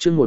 chương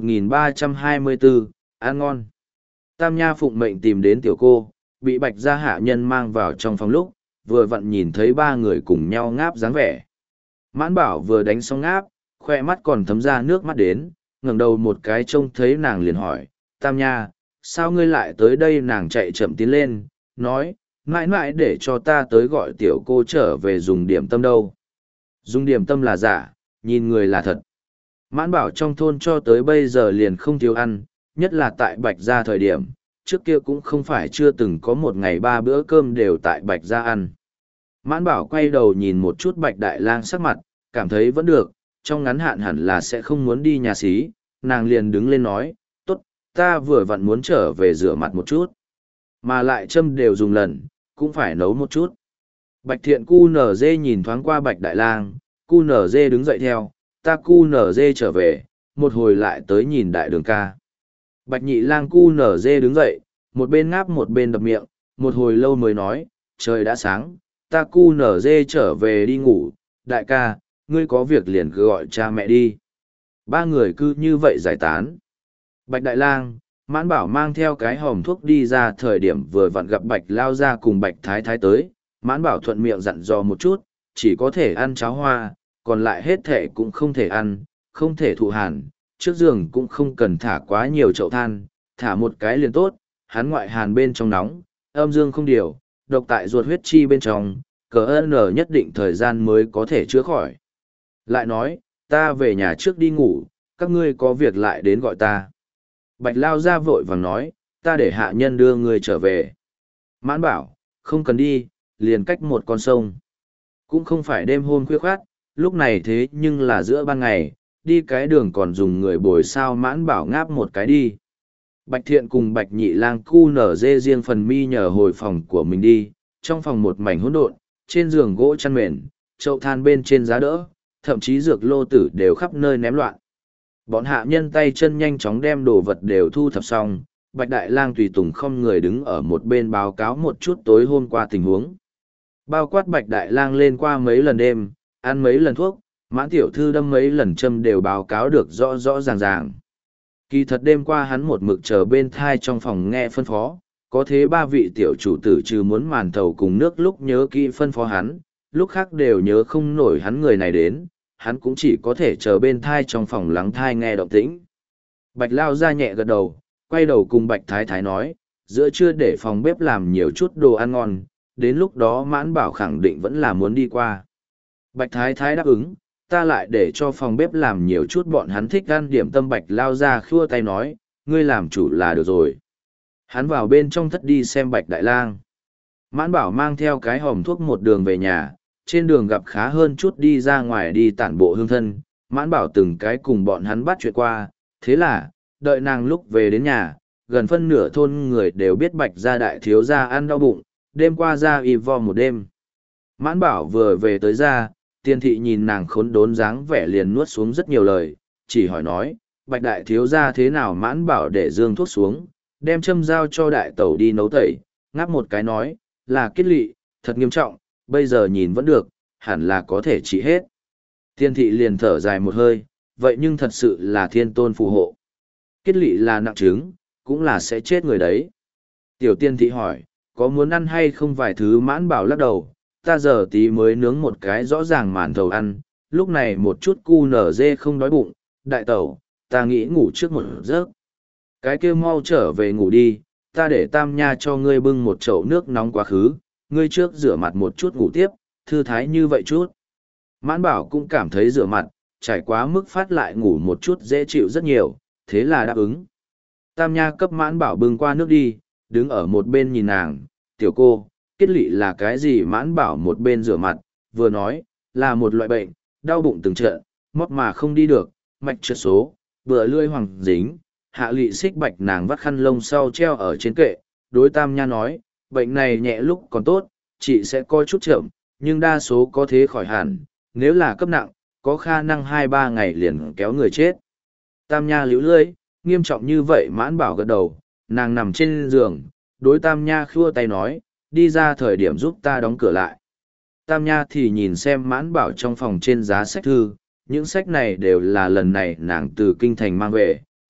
1324, ăn ngon. Tam Nha phụng mệnh tìm đến tiểu cô, bị Bạch gia hạ nhân mang vào trong phòng lúc, vừa vặn nhìn thấy ba người cùng nhau ngáp dáng vẻ. Mãn Bảo vừa đánh xong ngáp, khoe mắt còn thấm ra nước mắt đến, ngẩng đầu một cái trông thấy nàng liền hỏi, Tam Nha, sao ngươi lại tới đây? Nàng chạy chậm tiến lên, nói, mãi mãi để cho ta tới gọi tiểu cô trở về dùng điểm tâm đâu. Dùng điểm tâm là giả, nhìn người là thật. Mãn Bảo trong thôn cho tới bây giờ liền không thiếu ăn, nhất là tại Bạch gia thời điểm, trước kia cũng không phải chưa từng có một ngày 3 bữa cơm đều tại Bạch gia ăn. Mãn Bảo quay đầu nhìn một chút Bạch Đại Lang sắc mặt, cảm thấy vẫn được, trong ngắn hạn hẳn là sẽ không muốn đi nhà xí, nàng liền đứng lên nói, tốt, ta vừa vặn muốn trở về rửa mặt một chút. Mà lại châm đều dùng lần, cũng phải nấu một chút. Bạch Thiện cu nở dê nhìn thoáng qua Bạch Đại Lang, cu nở dê đứng dậy theo, ta cu nở dê trở về, một hồi lại tới nhìn Đại Đường ca. Bạch Nhị Lang cu nở dê đứng dậy, một bên ngáp một bên đập miệng, một hồi lâu mới nói, trời đã sáng, ta cu nở dê trở về đi ngủ, đại ca, ngươi có việc liền cứ gọi cha mẹ đi. Ba người cứ như vậy giải tán. Bạch Đại Lang, Mãn Bảo mang theo cái hòm thuốc đi ra, thời điểm vừa vặn gặp Bạch Lao Gia cùng Bạch Thái Thái tới, Mãn Bảo thuận miệng dặn dò một chút, chỉ có thể ăn cháo hoa, còn lại hết thể cũng không thể ăn, không thể thụ hàn, trước giường cũng không cần thả quá nhiều chậu than, thả một cái liền tốt, hắn ngoại hàn bên trong nóng, âm dương không điều, độc tại ruột huyết chi bên trong, cờ n nhất định thời gian mới có thể chữa khỏi. Lại nói, ta về nhà trước đi ngủ, các ngươi có việc lại đến gọi ta. Bạch Lao Gia vội vàng nói, ta để hạ nhân đưa ngươi trở về. Mãn Bảo, không cần đi, liền cách một con sông. Cũng không phải đêm hôm khuya khoát, lúc này thế nhưng là giữa ban ngày, đi cái đường còn dùng người bồi sao. Mãn Bảo ngáp một cái đi. Bạch Thiện cùng Bạch Nhị Lang cu nở dê riêng phần mi nhờ hồi phòng của mình đi, trong phòng một mảnh hỗn độn, trên giường gỗ chăn mền, chậu than bên trên giá đỡ, thậm chí dược lô tử đều khắp nơi ném loạn. Bọn hạ nhân tay chân nhanh chóng đem đồ vật đều thu thập xong, Bạch Đại Lang tùy tùng không người đứng ở một bên báo cáo một chút tối hôm qua tình huống. Bao quát Bạch Đại Lang lên qua mấy lần đêm, ăn mấy lần thuốc, Mãn tiểu thư đâm mấy lần châm đều báo cáo được rõ rõ ràng ràng. Kỳ thật đêm qua hắn một mực chờ bên thai trong phòng nghe phân phó, có thế ba vị tiểu chủ tử trừ muốn màn thầu cùng nước lúc nhớ kỹ phân phó hắn, lúc khác đều nhớ không nổi hắn người này đến, hắn cũng chỉ có thể chờ bên thai trong phòng lắng thai nghe động tĩnh. Bạch Lao Gia nhẹ gật đầu, quay đầu cùng Bạch Thái Thái nói, giữa trưa để phòng bếp làm nhiều chút đồ ăn ngon, đến lúc đó Mãn Bảo khẳng định vẫn là muốn đi qua. Bạch Thái Thái đáp ứng, ta lại để cho phòng bếp làm nhiều chút bọn hắn thích ăn điểm tâm. Bạch Lao Gia khua tay nói, ngươi làm chủ là được rồi. Hắn vào bên trong thất đi xem Bạch Đại Lang. Mãn Bảo mang theo cái hòm thuốc một đường về nhà, trên đường gặp khá hơn chút đi ra ngoài đi tản bộ hương thân, Mãn Bảo từng cái cùng bọn hắn bắt chuyện qua, thế là, đợi nàng lúc về đến nhà, gần phân nửa thôn người đều biết Bạch gia đại thiếu gia ăn đau bụng, đêm qua ra y vo một đêm. Mãn Bảo vừa về tới ra, Tiên thị nhìn nàng khốn đốn dáng vẻ liền nuốt xuống rất nhiều lời, chỉ hỏi nói, Bạch đại thiếu gia thế nào? Mãn Bảo để dương thuốc xuống, đem châm dao cho đại tẩu đi nấu tẩy, ngáp một cái nói, là kết lị, thật nghiêm trọng, bây giờ nhìn vẫn được, hẳn là có thể trị hết. Tiên thị liền thở dài một hơi, vậy nhưng thật sự là thiên tôn phù hộ. Kết lị là nặng chứng, cũng là sẽ chết người đấy. Tiểu tiên thị hỏi, có muốn ăn hay không vài thứ? Mãn Bảo lắc đầu, ta giờ tí mới nướng một cái rõ ràng màn thầu ăn, lúc này một chút cu nở dê không đói bụng, đại tẩu, ta nghĩ ngủ trước một giấc. Cái kia mau trở về ngủ đi, ta để Tam Nha cho ngươi bưng một chậu nước nóng quá khứ, ngươi trước rửa mặt một chút ngủ tiếp, thư thái như vậy chút. Mãn Bảo cũng cảm thấy rửa mặt, trải quá mức phát lại ngủ một chút dễ chịu rất nhiều, thế là đáp ứng. Tam Nha cấp Mãn Bảo bưng qua nước đi, đứng ở một bên nhìn nàng, tiểu cô, kết lị là cái gì? Mãn Bảo một bên rửa mặt, vừa nói, là một loại bệnh, đau bụng từng trận, mót mà không đi được, mạch trượt số, bựa lươi hoàng dính. Hạ lị xích bạch nàng vắt khăn lông sau treo ở trên kệ, đối Tam Nha nói, bệnh này nhẹ lúc còn tốt, chị sẽ coi chút chậm, nhưng đa số có thế khỏi hẳn, nếu là cấp nặng, có khả năng 2-3 ngày liền kéo người chết. Tam Nha líu lưỡi, nghiêm trọng như vậy? Mãn Bảo gật đầu, nàng nằm trên giường, đối Tam Nha khua tay nói, đi ra thời điểm giúp ta đóng cửa lại. Tam Nha thì nhìn xem Mãn Bảo trong phòng trên giá sách thư, những sách này đều là lần này nàng từ kinh thành mang về,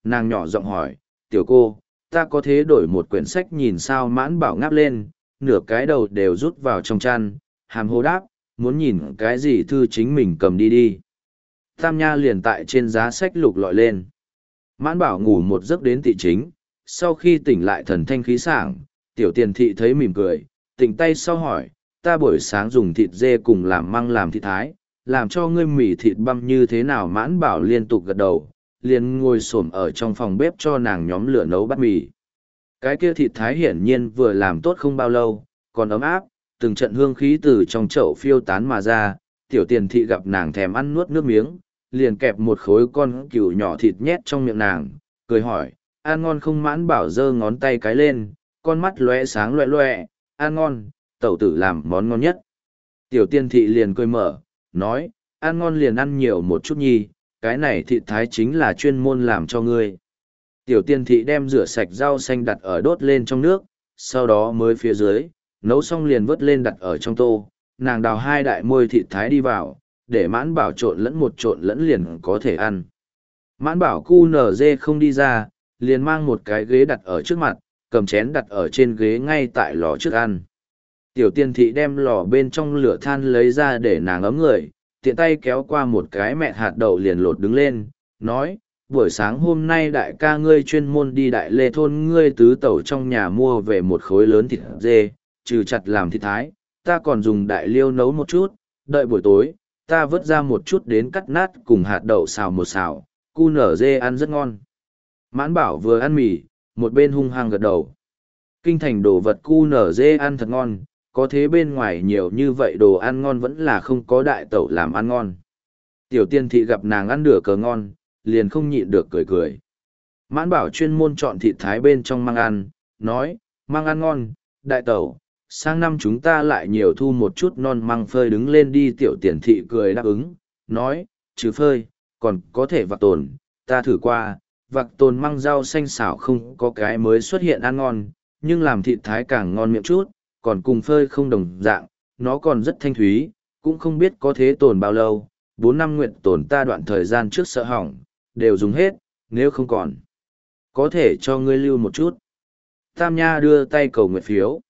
nàng nhỏ giọng hỏi, tiểu cô, ta có thế đổi một quyển sách nhìn sao? Mãn Bảo ngáp lên, nửa cái đầu đều rút vào trong chăn, hàm hồ đáp, muốn nhìn cái gì thư chính mình cầm đi đi. Tam Nha liền tại trên giá sách lục lọi lên. Mãn Bảo ngủ một giấc đến tị chính, sau khi tỉnh lại thần thanh khí sảng, tiểu tiền thị thấy mỉm cười, tỉnh tay sau hỏi, ta buổi sáng dùng thịt dê cùng làm măng làm thịt thái, làm cho ngươi mì thịt băm như thế nào? Mãn Bảo liên tục gật đầu, liền ngồi xổm ở trong phòng bếp cho nàng nhóm lửa nấu bát mì. Cái kia thịt thái hiển nhiên vừa làm tốt không bao lâu, còn ấm áp, từng trận hương khí từ trong chậu phiêu tán mà ra, tiểu tiền thị gặp nàng thèm ăn nuốt nước miếng, liền kẹp một khối con cừu nhỏ thịt nhét trong miệng nàng, cười hỏi, ăn ngon không? Mãn Bảo giơ ngón tay cái lên, con mắt lóe sáng loẹ loẹ, ăn ngon, tẩu tử làm món ngon nhất. Tiểu tiền thị liền cười mở, nói, ăn ngon liền ăn nhiều một chút nhi, cái này thịt thái chính là chuyên môn làm cho ngươi. Tiểu tiền thị đem rửa sạch rau xanh đặt ở đốt lên trong nước, sau đó mới phía dưới, nấu xong liền vớt lên đặt ở trong tô, nàng đào 2 đại môi thịt thái đi vào, để Mãn Bảo trộn lẫn liền có thể ăn. Mãn Bảo cu nở dê không đi ra, liền mang một cái ghế đặt ở trước mặt, cầm chén đặt ở trên ghế ngay tại lò trước ăn. Tiểu tiền thị đem lò bên trong lửa than lấy ra để nàng ấm người, tiện tay kéo qua một cái mẹ hạt đậu liền lột đứng lên, nói, buổi sáng hôm nay đại ca ngươi chuyên môn đi Đại Lê thôn ngươi tứ tẩu trong nhà mua về một khối lớn thịt dê, trừ chặt làm thịt thái, ta còn dùng đại liêu nấu một chút, đợi buổi tối, ta vớt ra một chút đến cắt nát cùng hạt đậu xào một xào, cu nở dê ăn rất ngon. Mãn Bảo vừa ăn mì, một bên hung hăng gật đầu. Kinh thành đồ vật cu nở dê ăn thật ngon, có thế bên ngoài nhiều như vậy đồ ăn ngon vẫn là không có đại tẩu làm ăn ngon. Tiểu tiên thị gặp nàng ăn nửa cờ ngon, liền không nhịn được cười cười. Mãn Bảo chuyên môn chọn thịt thái bên trong măng ăn, nói, măng ăn ngon, đại tẩu, sang năm chúng ta lại nhiều thu một chút non măng phơi đứng lên đi. Tiểu tiền thị cười đáp ứng, nói, trừ phơi, còn có thể vạc tồn, ta thử qua, vạc tồn măng rau xanh xảo không có cái mới xuất hiện ăn ngon, nhưng làm thịt thái càng ngon miệng chút, còn cùng phơi không đồng dạng, nó còn rất thanh thúy, cũng không biết có thế tồn bao lâu, 4 năm nguyện tồn ta đoạn thời gian trước sợ hỏng, đều dùng hết, nếu không còn, có thể cho ngươi lưu một chút. Tam Nha đưa tay cầu nguyện phiếu.